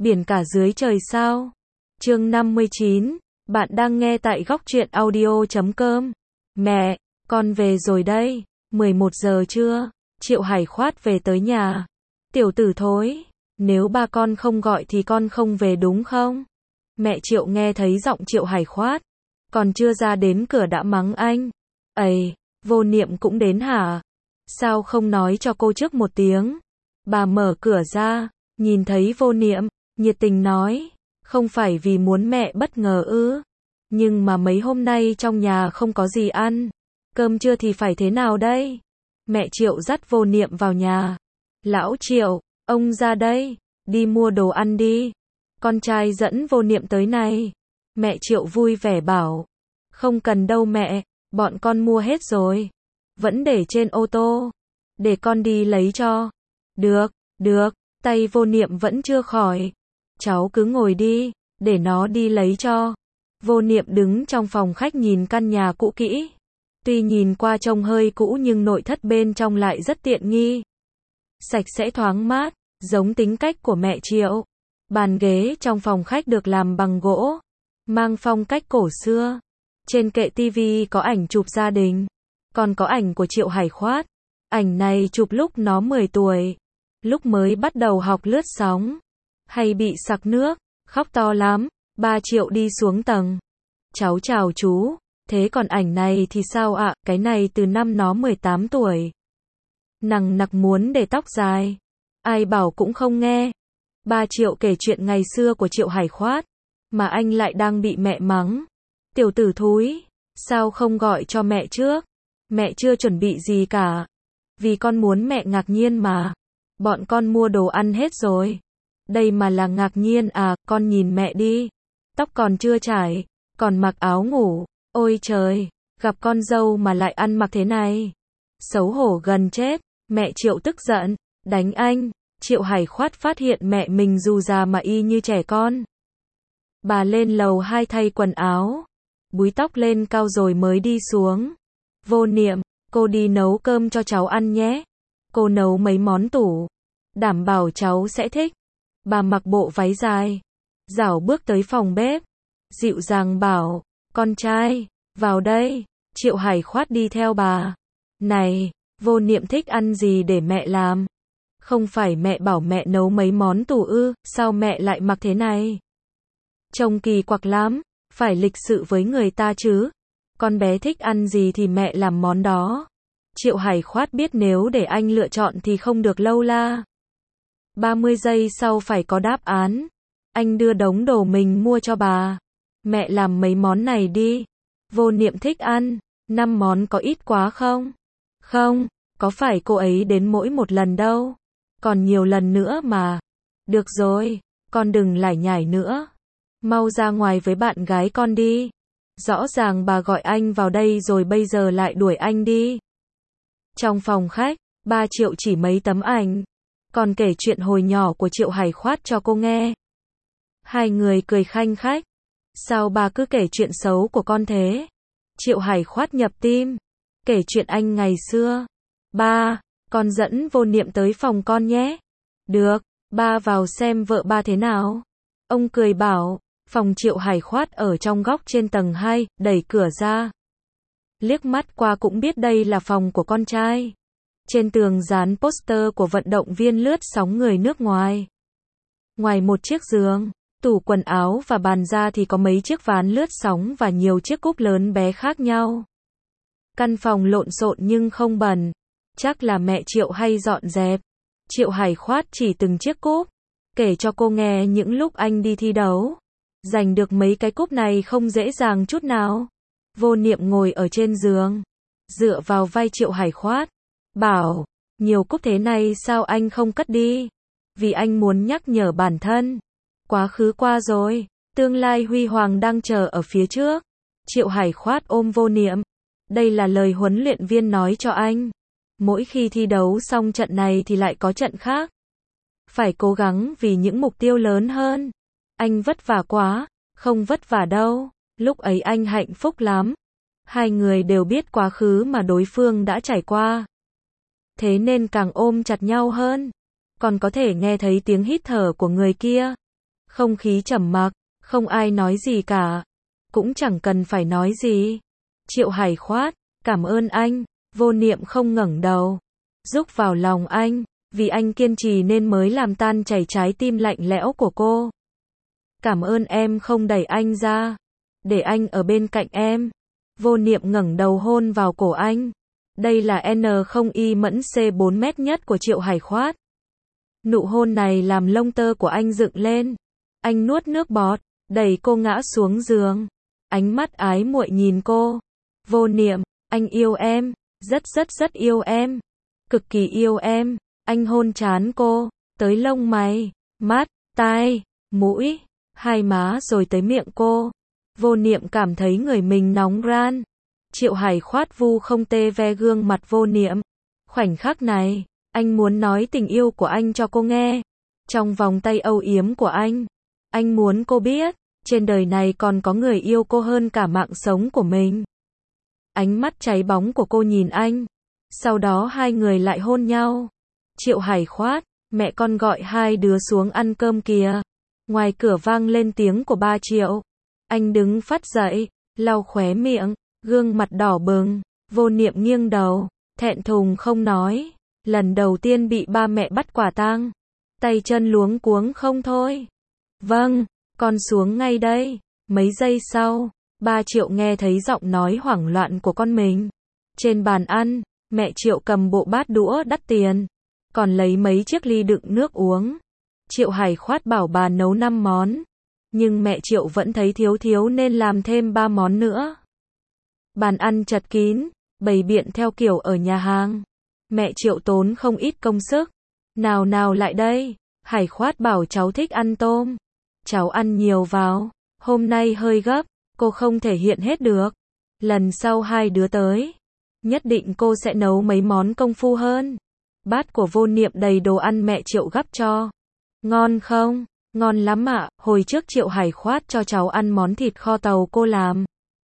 biển cả dưới trời sao. Chương 59, bạn đang nghe tại góc truyện audio.com. Mẹ, con về rồi đây, 11 giờ trưa, Triệu Hải khoát về tới nhà. Tiểu tử thối, nếu ba con không gọi thì con không về đúng không? Mẹ Triệu nghe thấy giọng Triệu Hải khoát, còn chưa ra đến cửa đã mắng anh. Ây, Vô Niệm cũng đến hả? Sao không nói cho cô trước một tiếng? Bà mở cửa ra, nhìn thấy Vô Niệm, nhiệt tình nói, không phải vì muốn mẹ bất ngờ ư? Nhưng mà mấy hôm nay trong nhà không có gì ăn, cơm trưa thì phải thế nào đây? Mẹ Triệu dắt Vô Niệm vào nhà. Lão Triệu, ông ra đây, đi mua đồ ăn đi. Con trai dẫn Vô Niệm tới này. Mẹ Triệu vui vẻ bảo, không cần đâu mẹ, bọn con mua hết rồi. Vẫn để trên ô tô, để con đi lấy cho. Được, được, tay Vô Niệm vẫn chưa khỏi. Cháu cứ ngồi đi, để nó đi lấy cho. Vô Niệm đứng trong phòng khách nhìn căn nhà cũ kỹ. Tuy nhìn qua trông hơi cũ nhưng nội thất bên trong lại rất tiện nghi. Sạch sẽ thoáng mát, giống tính cách của mẹ Triệu. Bàn ghế trong phòng khách được làm bằng gỗ, mang phong cách cổ xưa. Trên kệ tivi có ảnh chụp gia đình, còn có ảnh của Triệu Hải khoát. Ảnh này chụp lúc nó 10 tuổi, lúc mới bắt đầu học lướt sóng, hay bị sặc nước, khóc to lắm. Ba Triệu đi xuống tầng. Cháu chào chú, thế còn ảnh này thì sao ạ? Cái này từ năm nó 18 tuổi. Nằng nặc muốn để tóc dài, ai bảo cũng không nghe. Ba Triệu kể chuyện ngày xưa của Triệu Hải khoát, mà anh lại đang bị mẹ mắng. Tiểu tử thúi, sao không gọi cho mẹ trước? Mẹ chưa chuẩn bị gì cả. Vì con muốn mẹ ngạc nhiên mà. Bọn con mua đồ ăn hết rồi. Đây mà là ngạc nhiên à? Con nhìn mẹ đi. Tóc còn chưa chải, còn mặc áo ngủ. Ôi trời, gặp con dâu mà lại ăn mặc thế này. Xấu hổ gần chết. Mẹ Triệu tức giận, đánh anh. Triệu Hải khoát phát hiện mẹ mình dù già mà y như trẻ con. Bà lên lầu 2 thay quần áo, búi tóc lên cao rồi mới đi xuống. Vô Niệm, cô đi nấu cơm cho cháu ăn nhé. Cô nấu mấy món tủ, đảm bảo cháu sẽ thích. Bà mặc bộ váy dài, rảo bước tới phòng bếp, dịu dàng bảo, con trai, vào đây. Triệu Hải khoát đi theo bà. Này, Vô Niệm thích ăn gì để mẹ làm? Không phải mẹ bảo mẹ nấu mấy món tủ ư? Sao mẹ lại mặc thế này? Trông kỳ quặc lắm, phải lịch sự với người ta chứ. Con bé thích ăn gì thì mẹ làm món đó. Triệu Hải khoát biết nếu để anh lựa chọn thì không được lâu la. 30 giây sau phải có đáp án. Anh đưa đống đồ mình mua cho bà. Mẹ làm mấy món này đi. Vô Niệm thích ăn. 5 món có ít quá không? Không, có phải cô ấy đến mỗi một lần đâu. Còn nhiều lần nữa mà. Được rồi, con đừng lải nhải nữa. Mau ra ngoài với bạn gái con đi. Rõ ràng bà gọi anh vào đây rồi bây giờ lại đuổi anh đi. Trong phòng khách, ba Triệu chỉ mấy tấm ảnh, còn kể chuyện hồi nhỏ của Triệu Hải khoát cho cô nghe. Hai người cười khanh khách. Sao bà cứ kể chuyện xấu của con thế? Triệu Hải khoát nhập tim, kể chuyện anh ngày xưa. Ba, con dẫn Vô Niệm tới phòng con nhé. Được, ba vào xem vợ ba thế nào. Ông cười bảo. Phòng Triệu Hải khoát ở trong góc trên tầng 2, đẩy cửa ra. Liếc mắt qua cũng biết đây là phòng của con trai. Trên tường dán poster của vận động viên lướt sóng người nước ngoài. Ngoài một chiếc giường, tủ quần áo và bàn ra thì có mấy chiếc ván lướt sóng và nhiều chiếc cúp lớn bé khác nhau. Căn phòng lộn xộn nhưng không bẩn. Chắc là mẹ Triệu hay dọn dẹp. Triệu Hải khoát chỉ từng chiếc cúp, kể cho cô nghe những lúc anh đi thi đấu. Giành được mấy cái cúp này không dễ dàng chút nào. Vô Niệm ngồi ở trên giường, dựa vào vai Triệu Hải khoát, bảo, nhiều cúp thế này sao anh không cất đi? Vì anh muốn nhắc nhở bản thân. Quá khứ qua rồi, tương lai huy hoàng đang chờ ở phía trước. Triệu Hải khoát ôm Vô Niệm. Đây là lời huấn luyện viên nói cho anh. Mỗi khi thi đấu xong trận này thì lại có trận khác. Phải cố gắng vì những mục tiêu lớn hơn. Anh vất vả quá, không vất vả đâu, lúc ấy anh hạnh phúc lắm. Hai người đều biết quá khứ mà đối phương đã trải qua. Thế nên càng ôm chặt nhau hơn. Còn có thể nghe thấy tiếng hít thở của người kia. Không khí trầm mặc, không ai nói gì cả. Cũng chẳng cần phải nói gì. Triệu Hải khoát, cảm ơn anh. Vô niệm không ngẩng đầu. Rúc vào lòng anh, vì anh kiên trì nên mới làm tan chảy trái tim lạnh lẽo của cô. Cảm ơn em không đẩy anh ra. Để anh ở bên cạnh em. Vô niệm ngẩng đầu hôn vào cổ anh. Đây là N0Y mẫn C4 mét nhất của Triệu Hải khoát. Nụ hôn này làm lông tơ của anh dựng lên. Anh nuốt nước bọt, đẩy cô ngã xuống giường. Ánh mắt ái muội nhìn cô. Vô niệm, anh yêu em, rất yêu em. Cực kỳ yêu em. Anh hôn trán cô, tới lông mày, mắt, tai, mũi, hai má rồi tới miệng cô. Vô niệm cảm thấy người mình nóng ran. Triệu Hải khoát vu không tê ve gương mặt vô niệm. Khoảnh khắc này, anh muốn nói tình yêu của anh cho cô nghe. Trong vòng tay âu yếm của anh muốn cô biết, trên đời này còn có người yêu cô hơn cả mạng sống của mình. Ánh mắt cháy bóng của cô nhìn anh. Sau đó hai người lại hôn nhau. Triệu Hải khoát, mẹ con gọi hai đứa xuống ăn cơm kìa. Ngoài cửa vang lên tiếng của ba Triệu. Anh đứng phắt dậy, lau khóe miệng, gương mặt đỏ bừng. Vô niệm nghiêng đầu, thẹn thùng không nói. Lần đầu tiên bị ba mẹ bắt quả tang. Tay chân luống cuống không thôi. Vâng, con xuống ngay đây. Mấy giây sau, ba Triệu nghe thấy giọng nói hoảng loạn của con mình. Trên bàn ăn, mẹ Triệu cầm bộ bát đũa đắt tiền. Còn lấy mấy chiếc ly đựng nước uống. Triệu Hải khoát bảo bà nấu 5 món. Nhưng mẹ Triệu vẫn thấy thiếu nên làm thêm 3 món nữa. Bàn ăn chật kín, bày biện theo kiểu ở nhà hàng. Mẹ Triệu tốn không ít công sức. Nào lại đây, Hải khoát bảo cháu thích ăn tôm. Cháu ăn nhiều vào, hôm nay hơi gấp, cô không thể hiện hết được. Lần sau hai đứa tới, nhất định cô sẽ nấu mấy món công phu hơn. Bát của vô niệm đầy đồ ăn mẹ Triệu gắp cho. Ngon không? Ngon lắm ạ, hồi trước Triệu Hải khoát cho cháu ăn món thịt kho tàu cô làm.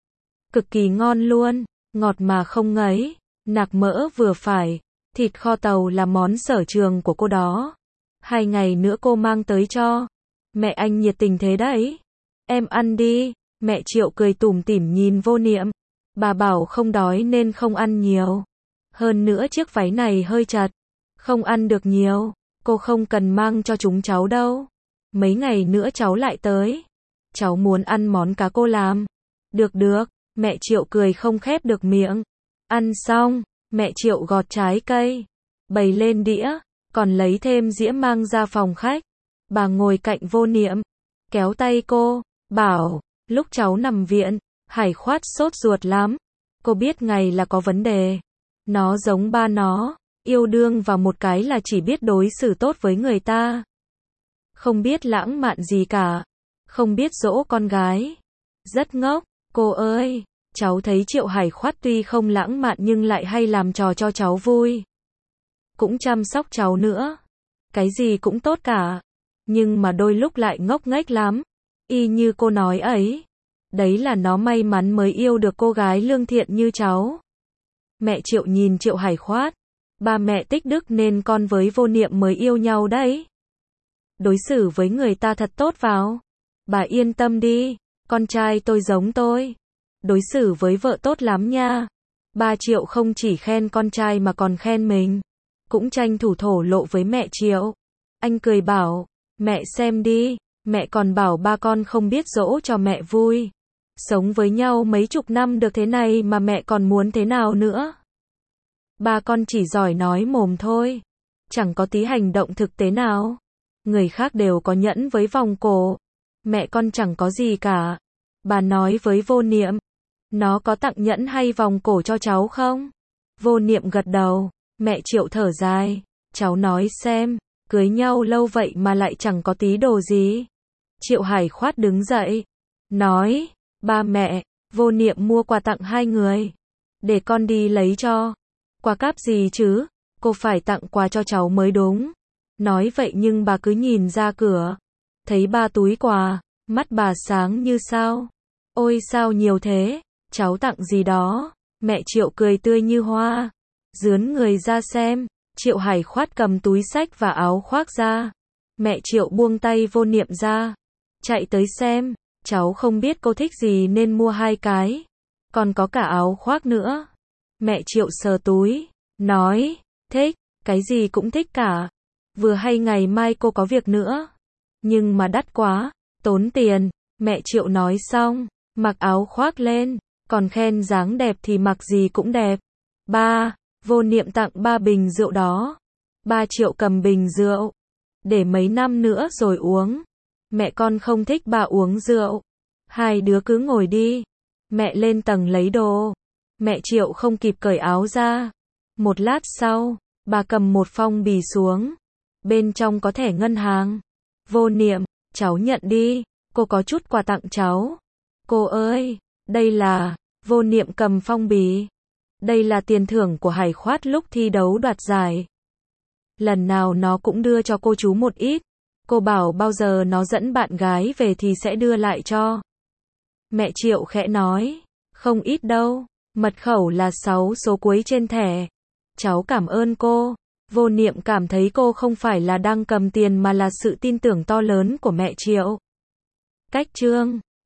Cực kỳ ngon luôn, ngọt mà không ngấy, nạc mỡ vừa phải. Thịt kho tàu là món sở trường của cô đó. 2 ngày nữa cô mang tới cho. Mẹ anh nhiệt tình thế đấy. Em ăn đi. Mẹ Triệu cười tủm tỉm nhìn vô niệm. Bà bảo không đói nên không ăn nhiều. Hơn nữa chiếc váy này hơi chật. Không ăn được nhiều. Cô không cần mang cho chúng cháu đâu. Mấy ngày nữa cháu lại tới. Cháu muốn ăn món cá cô làm. Được. Mẹ Triệu cười không khép được miệng. Ăn xong, mẹ Triệu gọt trái cây. Bày lên đĩa. Còn lấy thêm dĩa mang ra phòng khách. Bà ngồi cạnh vô niệm. Kéo tay cô. Bảo, lúc cháu nằm viện, Hải khoát sốt ruột lắm. Cô biết ngày là có vấn đề. Nó giống ba nó. Yêu đương và một cái là chỉ biết đối xử tốt với người ta. Không biết lãng mạn gì cả. Không biết dỗ con gái. Rất ngốc. Cô ơi, cháu thấy Triệu Hải khoát tuy không lãng mạn nhưng lại hay làm trò cho cháu vui. Cũng chăm sóc cháu nữa. Cái gì cũng tốt cả. Nhưng mà đôi lúc lại ngốc nghếch lắm. Y như cô nói ấy. Đấy là nó may mắn mới yêu được cô gái lương thiện như cháu. Mẹ Triệu nhìn Triệu Hải khoát. Ba mẹ tích đức nên con với vô niệm mới yêu nhau đấy. Đối xử với người ta thật tốt vào. Bà yên tâm đi. Con trai tôi giống tôi. Đối xử với vợ tốt lắm nha. Ba Triệu không chỉ khen con trai mà còn khen mình. Cũng tranh thủ thổ lộ với mẹ Triệu. Anh cười bảo, mẹ xem đi. Mẹ còn bảo ba con không biết dỗ cho mẹ vui. Sống với nhau mấy chục năm được thế này mà mẹ còn muốn thế nào nữa. Ba con chỉ giỏi nói mồm thôi. Chẳng có tí hành động thực tế nào. Người khác đều có nhẫn với vòng cổ. Mẹ con chẳng có gì cả. Bà nói với vô niệm. Nó có tặng nhẫn hay vòng cổ cho cháu không? Vô niệm gật đầu. Mẹ Triệu thở dài. Cháu nói xem. Cưới nhau lâu vậy mà lại chẳng có tí đồ gì. Triệu Hải khoát đứng dậy. Nói. Ba mẹ. Vô niệm mua quà tặng hai người. Để con đi lấy cho. Quà cáp gì chứ? Cô phải tặng quà cho cháu mới đúng. Nói vậy nhưng bà cứ nhìn ra cửa. Thấy 3 túi quà. Mắt bà sáng như sao. Ôi sao nhiều thế? Cháu tặng gì đó? Mẹ Triệu cười tươi như hoa. Dướn người ra xem. Triệu Hải khoát cầm túi xách và áo khoác ra. Mẹ Triệu buông tay vô niệm ra. chạy tới xem, cháu không biết cô thích gì nên mua 2 cái, còn có cả áo khoác nữa. Mẹ Triệu sờ túi, nói, thích, cái gì cũng thích cả. Vừa hay ngày mai cô có việc nữa. Nhưng mà đắt quá, tốn tiền. Mẹ Triệu nói xong, mặc áo khoác lên, còn khen dáng đẹp thì mặc gì cũng đẹp. Vô Niệm tặng 3 bình rượu đó. 3 triệu cầm bình rượu, để mấy năm nữa rồi uống. Mẹ con không thích bà uống rượu. Hai đứa cứ ngồi đi. Mẹ lên tầng lấy đồ. Mẹ Triệu không kịp cởi áo ra. Một lát sau, bà cầm một phong bì xuống. Bên trong có thẻ ngân hàng. Vô Niệm, cháu nhận đi, cô có chút quà tặng cháu. Cô ơi, đây là, Vô Niệm cầm phong bì. Đây là tiền thưởng của Hải Khoát lúc thi đấu đoạt giải. Lần nào nó cũng đưa cho cô chú một ít. Cô bảo bao giờ nó dẫn bạn gái về thì sẽ đưa lại cho. Mẹ Triệu khẽ nói, không ít đâu, mật khẩu là 6 số cuối trên thẻ. Cháu cảm ơn cô. Vô Niệm cảm thấy cô không phải là đang cầm tiền mà là sự tin tưởng to lớn của mẹ Triệu. Cách chương